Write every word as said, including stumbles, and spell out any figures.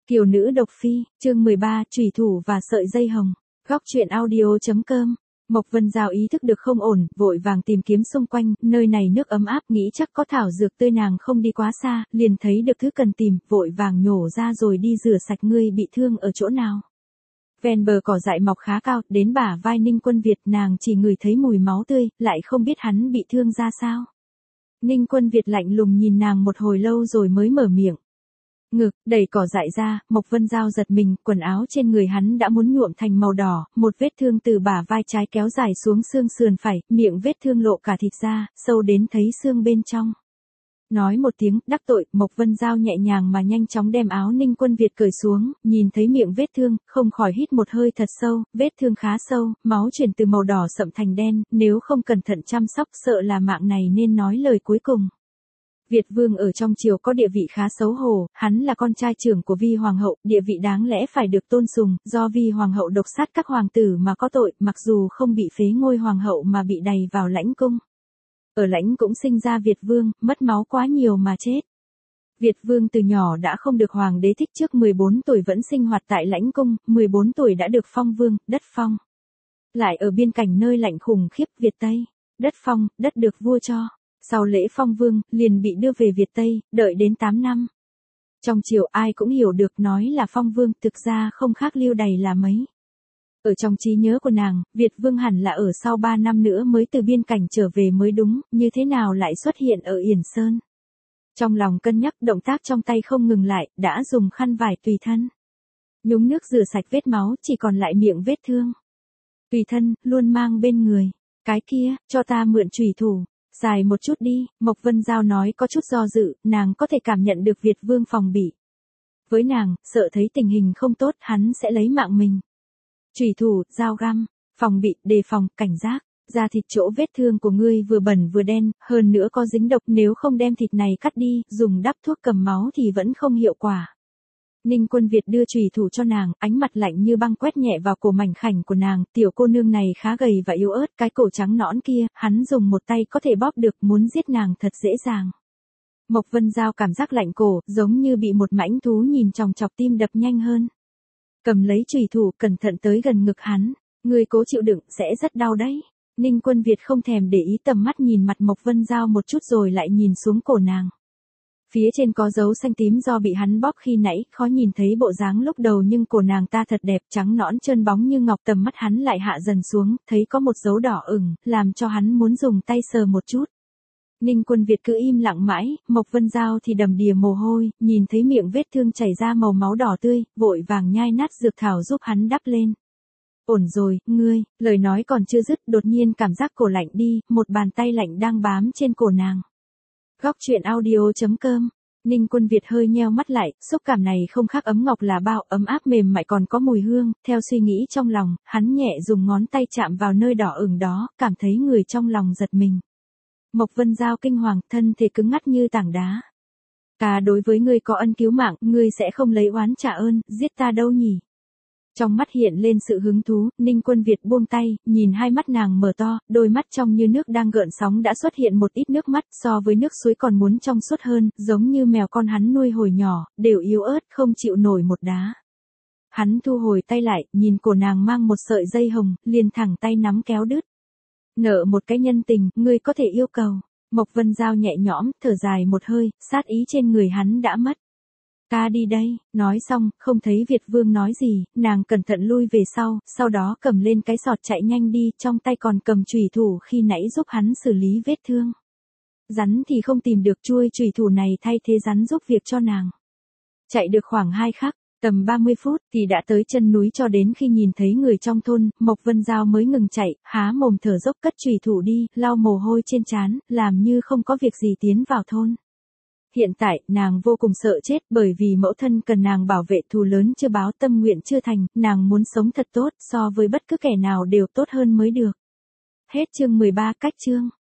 Kiều nữ độc phi, chương mười ba, chủy thủ và sợi dây hồng. Góc truyện audio.com. Mộc Vân Giao ý thức được không ổn, vội vàng tìm kiếm xung quanh, nơi này nước ấm áp, nghĩ chắc có thảo dược tươi, nàng không đi quá xa, liền thấy được thứ cần tìm, vội vàng nhổ ra rồi đi rửa sạch. Ngươi bị thương ở chỗ nào? Ven bờ cỏ dại mọc khá cao, đến bả vai Ninh Quân Việt, nàng chỉ ngửi thấy mùi máu tươi, lại không biết hắn bị thương ra sao. Ninh Quân Việt lạnh lùng nhìn nàng một hồi lâu rồi mới mở miệng. Ngực, đẩy cỏ dại ra, Mộc Vân Giao giật mình, quần áo trên người hắn đã muốn nhuộm thành màu đỏ, một vết thương từ bả vai trái kéo dài xuống xương sườn phải, miệng vết thương lộ cả thịt ra, sâu đến thấy xương bên trong. Nói một tiếng, đắc tội, Mộc Vân Giao nhẹ nhàng mà nhanh chóng đem áo Ninh Quân Việt cởi xuống, nhìn thấy miệng vết thương, không khỏi hít một hơi thật sâu, vết thương khá sâu, máu chuyển từ màu đỏ sậm thành đen, nếu không cẩn thận chăm sóc sợ là mạng này nên nói lời cuối cùng. Việt Vương ở trong triều có địa vị khá xấu hổ, hắn là con trai trưởng của Vi Hoàng hậu, địa vị đáng lẽ phải được tôn sùng, do Vi Hoàng hậu độc sát các hoàng tử mà có tội, mặc dù không bị phế ngôi Hoàng hậu mà bị đày vào lãnh cung. Ở lãnh cũng sinh ra Việt Vương, mất máu quá nhiều mà chết. Việt Vương từ nhỏ đã không được Hoàng đế thích, trước mười bốn tuổi vẫn sinh hoạt tại lãnh cung, mười bốn tuổi đã được phong vương, đất phong. Lại ở biên cảnh nơi lạnh khủng khiếp Việt Tây, đất phong, đất được vua cho. Sau lễ phong vương, liền bị đưa về Việt Tây, đợi đến tám năm. Trong triều ai cũng hiểu được nói là phong vương, thực ra không khác Lưu Đày là mấy. Ở trong trí nhớ của nàng, Việt Vương hẳn là ở sau ba năm nữa mới từ biên cảnh trở về mới đúng, như thế nào lại xuất hiện ở Yển Sơn. Trong lòng cân nhắc, động tác trong tay không ngừng lại, đã dùng khăn vải tùy thân. Nhúng nước rửa sạch vết máu, chỉ còn lại miệng vết thương. Tùy thân, luôn mang bên người. Cái kia, cho ta mượn chủy thủ. Dài một chút đi, Mộc Vân Giao nói có chút do dự, nàng có thể cảm nhận được Việt Vương phòng bị. Với nàng, sợ thấy tình hình không tốt, hắn sẽ lấy mạng mình. Chủy thủ, dao găm, phòng bị, đề phòng, cảnh giác, da thịt chỗ vết thương của ngươi vừa bẩn vừa đen, hơn nữa có dính độc, nếu không đem thịt này cắt đi, dùng đắp thuốc cầm máu thì vẫn không hiệu quả. Ninh Quân Việt đưa chủy thủ cho nàng, ánh mặt lạnh như băng quét nhẹ vào cổ mảnh khảnh của nàng, tiểu cô nương này khá gầy và yếu ớt, cái cổ trắng nõn kia, hắn dùng một tay có thể bóp được, muốn giết nàng thật dễ dàng. Mộc Vân Giao cảm giác lạnh cổ, giống như bị một mãnh thú nhìn chòng chọc, tim đập nhanh hơn. Cầm lấy chủy thủ, cẩn thận tới gần ngực hắn, ngươi cố chịu đựng, sẽ rất đau đấy. Ninh Quân Việt không thèm để ý, tầm mắt nhìn mặt Mộc Vân Giao một chút rồi lại nhìn xuống cổ nàng. Phía trên có dấu xanh tím do bị hắn bóp khi nãy, khó nhìn thấy bộ dáng lúc đầu nhưng cổ nàng ta thật đẹp, trắng nõn trơn bóng như ngọc, tầm mắt hắn lại hạ dần xuống, thấy có một dấu đỏ ửng, làm cho hắn muốn dùng tay sờ một chút. Ninh Quân Việt cứ im lặng mãi, Mộc Vân Giao thì đầm đìa mồ hôi, nhìn thấy miệng vết thương chảy ra màu máu đỏ tươi, vội vàng nhai nát dược thảo giúp hắn đắp lên. Ổn rồi, ngươi, lời nói còn chưa dứt, đột nhiên cảm giác cổ lạnh đi, một bàn tay lạnh đang bám trên cổ nàng. Góc truyện audio.com. Ninh Quân Việt hơi nheo mắt lại, xúc cảm này không khác ấm ngọc là bao, ấm áp mềm mại còn có mùi hương, theo suy nghĩ trong lòng, hắn nhẹ dùng ngón tay chạm vào nơi đỏ ửng đó, cảm thấy người trong lòng giật mình. Mộc Vân Giao kinh hoàng, thân thể cứng ngắc như tảng đá. Ta đối với ngươi có ân cứu mạng, ngươi sẽ không lấy oán trả ơn, giết ta đâu nhỉ? Trong mắt hiện lên sự hứng thú, Ninh Quân Việt buông tay, nhìn hai mắt nàng mở to, đôi mắt trong như nước đang gợn sóng đã xuất hiện một ít nước mắt, so với nước suối còn muốn trong suốt hơn, giống như mèo con hắn nuôi hồi nhỏ, đều yếu ớt không chịu nổi một đá. Hắn thu hồi tay lại, nhìn cổ nàng mang một sợi dây hồng, liền thẳng tay nắm kéo đứt. Nợ một cái nhân tình, ngươi có thể yêu cầu. Mộc Vân Giao nhẹ nhõm, thở dài một hơi, sát ý trên người hắn đã mất. Ta đi đây, nói xong, không thấy Việt Vương nói gì, nàng cẩn thận lui về sau, sau đó cầm lên cái sọt chạy nhanh đi, trong tay còn cầm chủy thủ khi nãy giúp hắn xử lý vết thương. Rắn thì không tìm được, chuôi chủy thủ này thay thế rắn giúp việc cho nàng. Chạy được khoảng hai khắc, tầm ba mươi phút thì đã tới chân núi, cho đến khi nhìn thấy người trong thôn, Mộc Vân Giao mới ngừng chạy, há mồm thở dốc cất chủy thủ đi, lau mồ hôi trên trán, làm như không có việc gì tiến vào thôn. Hiện tại, nàng vô cùng sợ chết, bởi vì mẫu thân cần nàng bảo vệ, thù lớn chưa báo, tâm nguyện chưa thành, nàng muốn sống thật tốt, so với bất cứ kẻ nào đều tốt hơn mới được. Hết chương mười ba, cách chương.